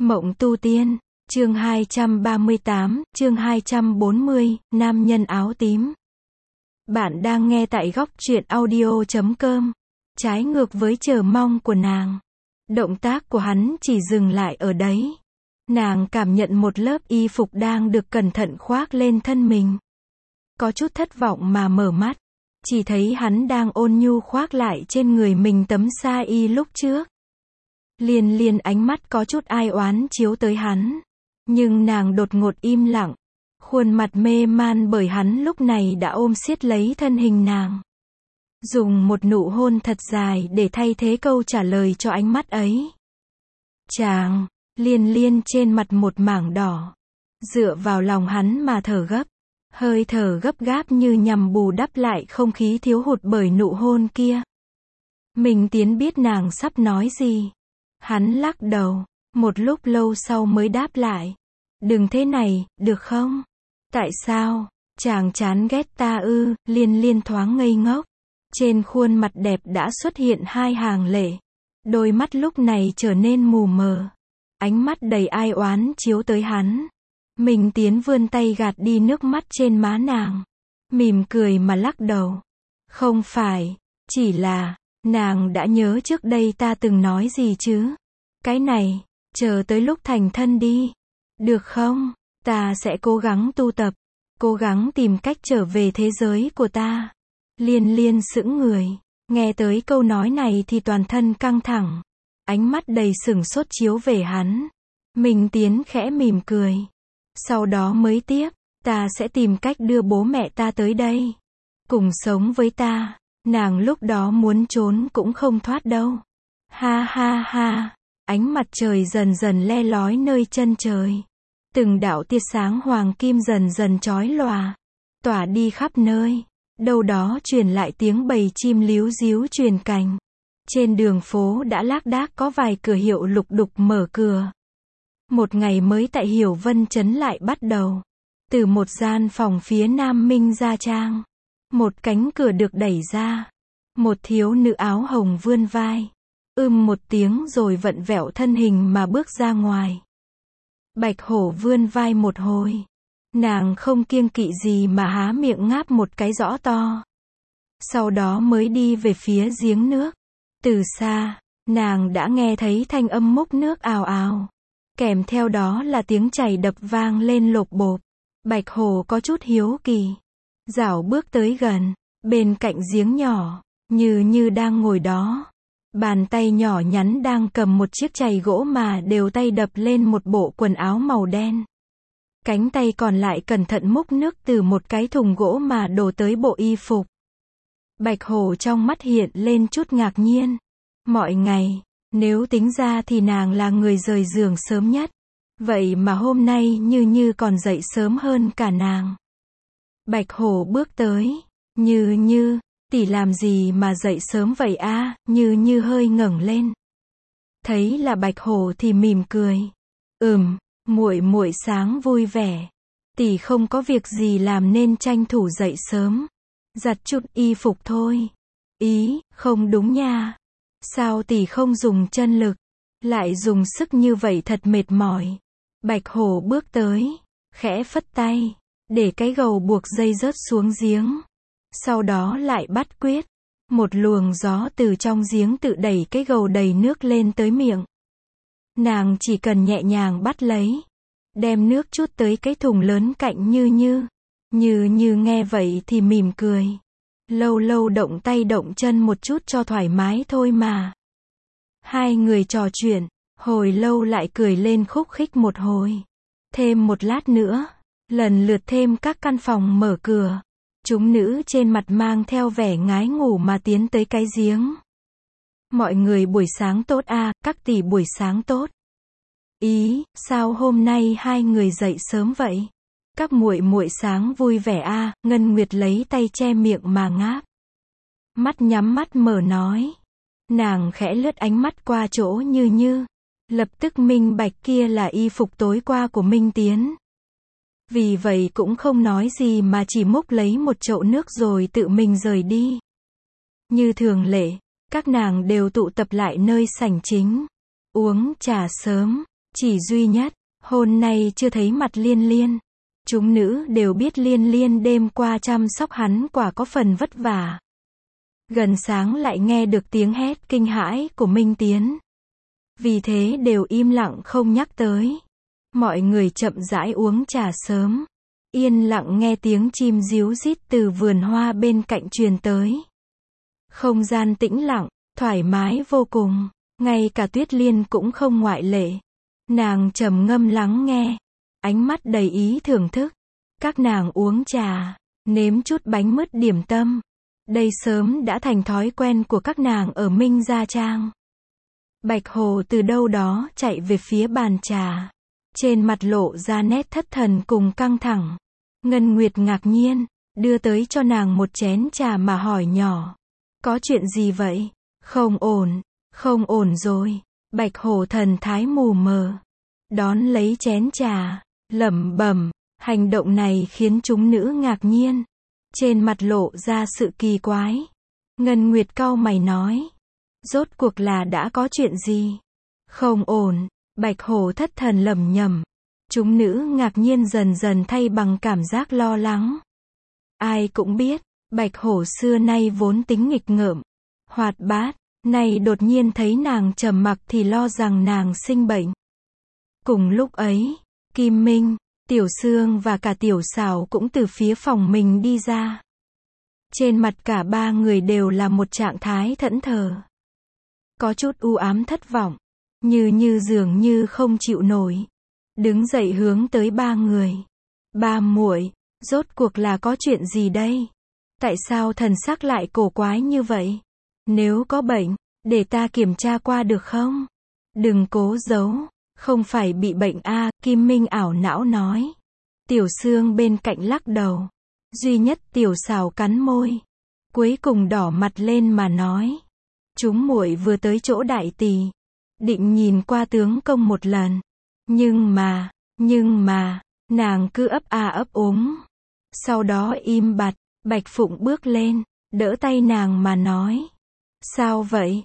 Mộng tu tiên, chương 238, chương 240, nam nhân áo tím. Bạn đang nghe tại góc truyện audio.com. Trái ngược với chờ mong của nàng. Động tác của hắn chỉ dừng lại ở đấy. Nàng cảm nhận một lớp y phục đang được cẩn thận khoác lên thân mình. Có chút thất vọng mà mở mắt. Chỉ thấy hắn đang ôn nhu khoác lại trên người mình tấm sa y lúc trước. Liên Liên ánh mắt có chút ai oán chiếu tới hắn. Nhưng nàng đột ngột im lặng. Khuôn mặt mê man bởi hắn lúc này đã ôm siết lấy thân hình nàng. Dùng một nụ hôn thật dài để thay thế câu trả lời cho ánh mắt ấy. Chàng, Liên Liên trên mặt một mảng đỏ. Dựa vào lòng hắn mà thở gấp. Hơi thở gấp gáp như nhằm bù đắp lại không khí thiếu hụt bởi nụ hôn kia. Mình Tiến biết nàng sắp nói gì. Hắn lắc đầu, một lúc lâu sau mới đáp lại. Đừng thế này, được không? Tại sao? Chàng chán ghét ta ư? Liên Liên thoáng ngây ngốc. Trên khuôn mặt đẹp đã xuất hiện hai hàng lệ. Đôi mắt lúc này trở nên mù mờ. Ánh mắt đầy ai oán chiếu tới hắn. Mình Tiến vươn tay gạt đi nước mắt trên má nàng. Mỉm cười mà lắc đầu. Không phải, chỉ là, nàng đã nhớ trước đây ta từng nói gì chứ? Cái này, chờ tới lúc thành thân đi. Được không? Ta sẽ cố gắng tu tập. Cố gắng tìm cách trở về thế giới của ta. Liên Liên sững người. Nghe tới câu nói này thì toàn thân căng thẳng. Ánh mắt đầy sửng sốt chiếu về hắn. Mình Tiến khẽ mỉm cười. Sau đó mới tiếp. Ta sẽ tìm cách đưa bố mẹ ta tới đây. Cùng sống với ta. Nàng lúc đó muốn trốn cũng không thoát đâu. Ha ha ha. Ánh mặt trời dần dần le lói nơi chân trời. Từng đạo tia sáng hoàng kim dần dần chói lòa. Tỏa đi khắp nơi. Đâu đó truyền lại tiếng bầy chim líu ríu truyền cành. Trên đường phố đã lác đác có vài cửa hiệu lục đục mở cửa. Một ngày mới tại Hiểu Vân Trấn lại bắt đầu. Từ một gian phòng phía Nam Minh Gia Trang. Một cánh cửa được đẩy ra. Một thiếu nữ áo hồng vươn vai. Một tiếng rồi vặn vẹo thân hình mà bước ra ngoài. Bạch Hổ vươn vai một hồi. Nàng không kiêng kỵ gì mà há miệng ngáp một cái rõ to. Sau đó mới đi về phía giếng nước. Từ xa, nàng đã nghe thấy thanh âm múc nước ào ào. Kèm theo đó là tiếng chảy đập vang lên lộp bộp. Bạch Hổ có chút hiếu kỳ. Dảo bước tới gần, bên cạnh giếng nhỏ, như đang ngồi đó. Bàn tay nhỏ nhắn đang cầm một chiếc chày gỗ mà đều tay đập lên một bộ quần áo màu đen. Cánh tay còn lại cẩn thận múc nước từ một cái thùng gỗ mà đổ tới bộ y phục. Bạch Hổ trong mắt hiện lên chút ngạc nhiên. Mọi ngày, nếu tính ra thì nàng là người rời giường sớm nhất. Vậy mà hôm nay như còn dậy sớm hơn cả nàng. Bạch Hổ bước tới. Như, tỷ làm gì mà dậy sớm vậy a? Như hơi ngẩng lên. Thấy là Bạch Hổ thì mỉm cười. Muội sáng vui vẻ. Tỷ không có việc gì làm nên tranh thủ dậy sớm. Giặt chút y phục thôi. Ý, không đúng nha. Sao tỷ không dùng chân lực, lại dùng sức như vậy thật mệt mỏi. Bạch Hổ bước tới, khẽ phất tay, để cái gầu buộc dây rớt xuống giếng. Sau đó lại bắt quyết. Một luồng gió từ trong giếng tự đẩy cái gầu đầy nước lên tới miệng. Nàng chỉ cần nhẹ nhàng bắt lấy. Đem nước trút tới cái thùng lớn cạnh Như nghe vậy thì mỉm cười. Lâu lâu động tay động chân một chút cho thoải mái thôi mà. Hai người trò chuyện, hồi lâu lại cười lên khúc khích một hồi. Thêm một lát nữa, lần lượt thêm các căn phòng mở cửa. Chúng nữ trên mặt mang theo vẻ ngái ngủ mà tiến tới cái giếng. Mọi người buổi sáng tốt a, các tỷ buổi sáng tốt. Ý, sao hôm nay hai người dậy sớm vậy? Các muội sáng vui vẻ a. Ngân Nguyệt lấy tay che miệng mà ngáp. Mắt nhắm mắt mở nói. Nàng khẽ lướt ánh mắt qua chỗ Như. Lập tức minh bạch kia là y phục tối qua của Minh Tiến. Vì vậy cũng không nói gì mà chỉ múc lấy một chậu nước rồi tự mình rời đi. Như thường lệ, các nàng đều tụ tập lại nơi sảnh chính. Uống trà sớm. Chỉ duy nhất, hôm nay chưa thấy mặt Liên Liên. Chúng nữ đều biết Liên Liên đêm qua chăm sóc hắn quả có phần vất vả. Gần sáng lại nghe được tiếng hét kinh hãi của Minh Tiến. Vì thế đều im lặng không nhắc tới. Mọi người chậm rãi uống trà sớm. Yên lặng nghe tiếng chim ríu rít từ vườn hoa bên cạnh truyền tới. Không gian tĩnh lặng, thoải mái vô cùng. Ngay cả Tuyết Liên cũng không ngoại lệ. Nàng trầm ngâm lắng nghe. Ánh mắt đầy ý thưởng thức. Các nàng uống trà, nếm chút bánh mứt điểm tâm. Đây sớm đã thành thói quen của các nàng ở Minh Gia Trang. Bạch Hồ từ đâu đó chạy về phía bàn trà. Trên mặt lộ ra nét thất thần cùng căng thẳng. Ngân Nguyệt ngạc nhiên, đưa tới cho nàng một chén trà mà hỏi nhỏ. Có chuyện gì vậy? Không ổn rồi. Bạch Hồ thần thái mù mờ. Đón lấy chén trà, lẩm bẩm. Hành động này khiến chúng nữ ngạc nhiên. Trên mặt lộ ra sự kỳ quái. Ngân Nguyệt cau mày nói. Rốt cuộc là đã có chuyện gì? Không ổn. Bạch Hồ thất thần lẩm nhẩm. Chúng nữ ngạc nhiên dần dần thay bằng cảm giác lo lắng. Ai cũng biết, Bạch Hổ xưa nay vốn tính nghịch ngợm, hoạt bát, nay đột nhiên thấy nàng trầm mặc thì lo rằng nàng sinh bệnh. Cùng lúc ấy, Kim Minh, Tiểu Sương và cả Tiểu Sảo cũng từ phía phòng mình đi ra. Trên mặt cả ba người đều là một trạng thái thẫn thờ. Có chút u ám thất vọng, như dường như không chịu nổi. Đứng dậy hướng tới ba người. Ba muội, rốt cuộc là có chuyện gì đây? Tại sao thần sắc lại cổ quái như vậy? Nếu có bệnh, để ta kiểm tra qua được không? Đừng cố giấu, không phải bị bệnh a, Kim Minh ảo não nói. Tiểu Sương bên cạnh lắc đầu. Duy nhất Tiểu Sảo cắn môi. Cuối cùng đỏ mặt lên mà nói. Chúng muội vừa tới chỗ đại tỷ. Định nhìn qua tướng công một lần. Nhưng mà, nàng cứ ấp a ấp úng. Sau đó im bặt, Bạch Phụng bước lên, đỡ tay nàng mà nói. Sao vậy?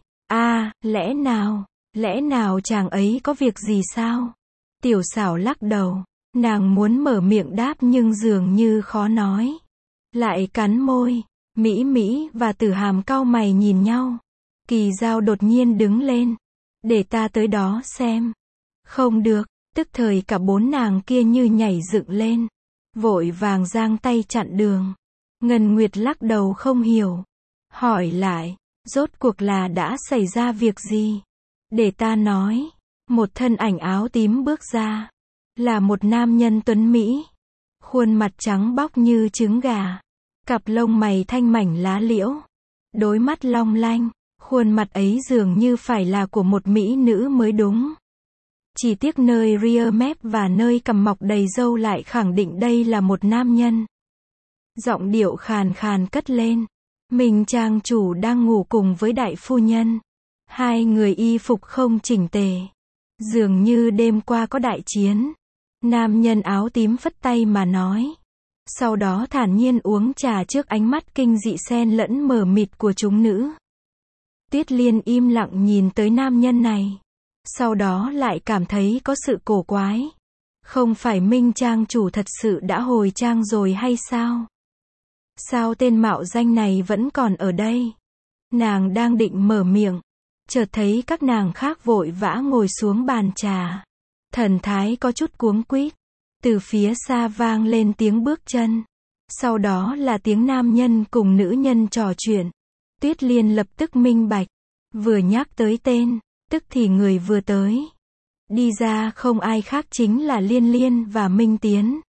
Lẽ nào chàng ấy có việc gì sao? Tiểu Sảo lắc đầu, nàng muốn mở miệng đáp nhưng dường như khó nói. Lại cắn môi, Mỹ và Tử Hàm cau mày nhìn nhau. Kỳ Giao đột nhiên đứng lên. Để ta tới đó xem. Không được. Tức thời cả bốn nàng kia như nhảy dựng lên. Vội vàng giang tay chặn đường. Ngân Nguyệt lắc đầu không hiểu. Hỏi lại, rốt cuộc là đã xảy ra việc gì? Để ta nói. Một thân ảnh áo tím bước ra. Là một nam nhân tuấn Mỹ. Khuôn mặt trắng bóc như trứng gà. Cặp lông mày thanh mảnh lá liễu. Đôi mắt long lanh. Khuôn mặt ấy dường như phải là của một mỹ nữ mới đúng. Chỉ tiếc nơi ria mép và nơi cằm mọc đầy râu lại khẳng định đây là một nam nhân. Giọng điệu khàn khàn cất lên. Mình trang chủ đang ngủ cùng với đại phu nhân. Hai người y phục không chỉnh tề. Dường như đêm qua có đại chiến. Nam nhân áo tím phất tay mà nói. Sau đó thản nhiên uống trà trước ánh mắt kinh dị xen lẫn mờ mịt của chúng nữ. Tuyết Liên im lặng nhìn tới nam nhân này. Sau đó lại cảm thấy có sự cổ quái. Không phải Minh trang chủ thật sự đã hồi trang rồi hay sao? Sao tên mạo danh này vẫn còn ở đây? Nàng đang định mở miệng. Chợt thấy các nàng khác vội vã ngồi xuống bàn trà. Thần thái có chút cuống quýt. Từ phía xa vang lên tiếng bước chân. Sau đó là tiếng nam nhân cùng nữ nhân trò chuyện. Tuyết Liên lập tức minh bạch. Vừa nhắc tới tên, tức thì người vừa tới. Đi ra không ai khác chính là Liên Liên và Minh Tiến.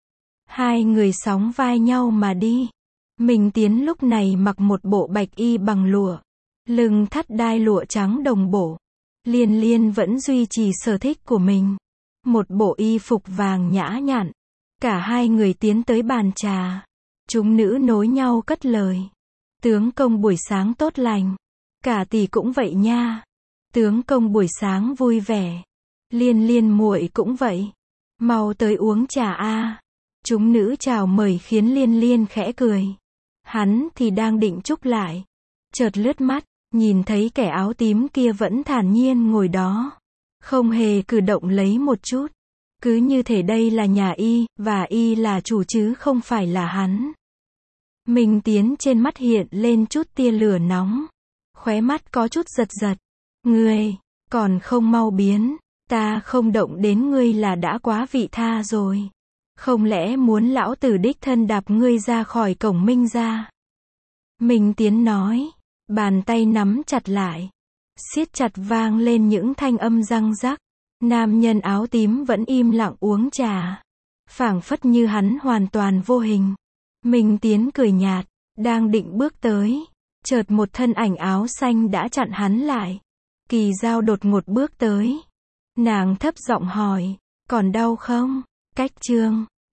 Hai người sóng vai nhau mà đi. Minh Tiến lúc này mặc một bộ bạch y bằng lụa. Lưng thắt đai lụa trắng đồng bổ. Liên Liên vẫn duy trì sở thích của mình. Một bộ y phục vàng nhã nhặn. Cả hai người tiến tới bàn trà. Chúng nữ nối nhau cất lời. Tướng công buổi sáng tốt lành. Cả tỷ cũng vậy nha. Tướng công buổi sáng vui vẻ. Liên Liên muội cũng vậy. Mau tới uống trà a. Chúng nữ chào mời khiến Liên Liên khẽ cười. Hắn thì đang định chúc lại. Chợt lướt mắt, nhìn thấy kẻ áo tím kia vẫn thản nhiên ngồi đó. Không hề cử động lấy một chút. Cứ như thể đây là nhà y, và y là chủ chứ không phải là hắn. Minh Tiến trên mắt hiện lên chút tia lửa nóng. Khóe mắt có chút giật giật. Ngươi, còn không mau biến. Ta không động đến ngươi là đã quá vị tha rồi. Không lẽ muốn lão tử đích thân đạp ngươi ra khỏi cổng Minh gia? Minh Tiến nói. Bàn tay nắm chặt lại. Siết chặt vang lên những thanh âm răng rắc. Nam nhân áo tím vẫn im lặng uống trà. Phảng phất như hắn hoàn toàn vô hình. Minh Tiến cười nhạt. Đang định bước tới. Chợt một thân ảnh áo xanh đã chặn hắn lại. Kỳ Dao đột ngột bước tới. Nàng thấp giọng hỏi. Còn đau không? Cách Trương.